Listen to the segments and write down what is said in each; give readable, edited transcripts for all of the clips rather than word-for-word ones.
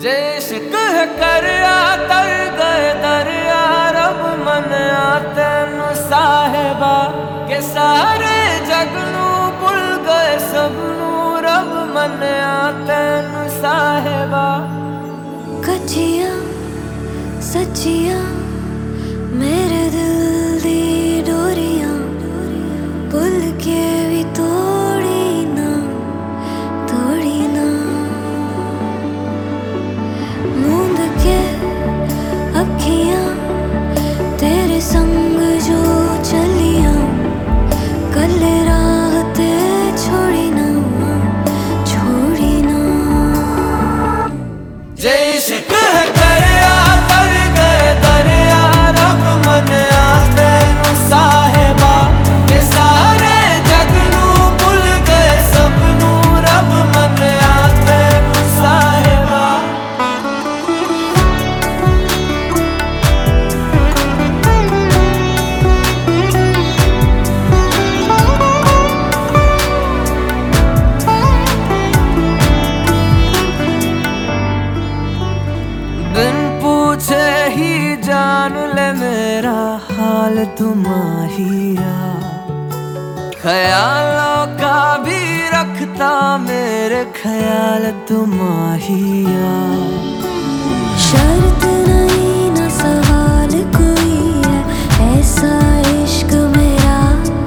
जे इश्क है करया तर गए दरिया रब मनिया तेनू साहिबा के सारे जग नू भुल गए सबनू रब मनिया तेनू साहिबा। कच्चियां सच्चियां मेरे दिल दी डोरियां भुल के भी तोड़ी ना मूंद के अखियां तेरे संग जो चलियां कल राह ते छोड़ी ना जे इश्क है करया तर गए दरिया रब मनिया तेनू साहिबा के सारे जग नू भुल गए सबनू रब मनिया तेनू साहिबा। बिन पूछे ही जान ले मेरा हाल तुम्हारिया ख्यालों का भी रखता मेरे ख्याल तुम्हारिया। शर्त नहीं ना सवाल कोई है ऐसा इश्क मेरा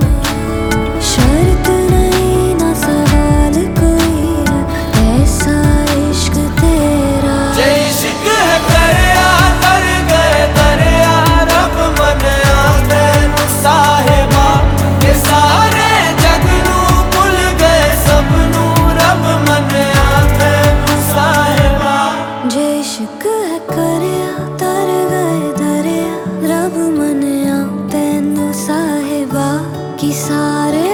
शर्त नहीं ना सवाल कोई है ऐसा इश्क तेरा। जे इश्क है करया तर गए दरिया रब मनिया तेनू साहिबा के सारे जग नू भुल गए सबनू रब मनिया तेनू साहिबा। जे इश्क है करया तर गए दरिया रब मनिया तेनू साहिबा की सारे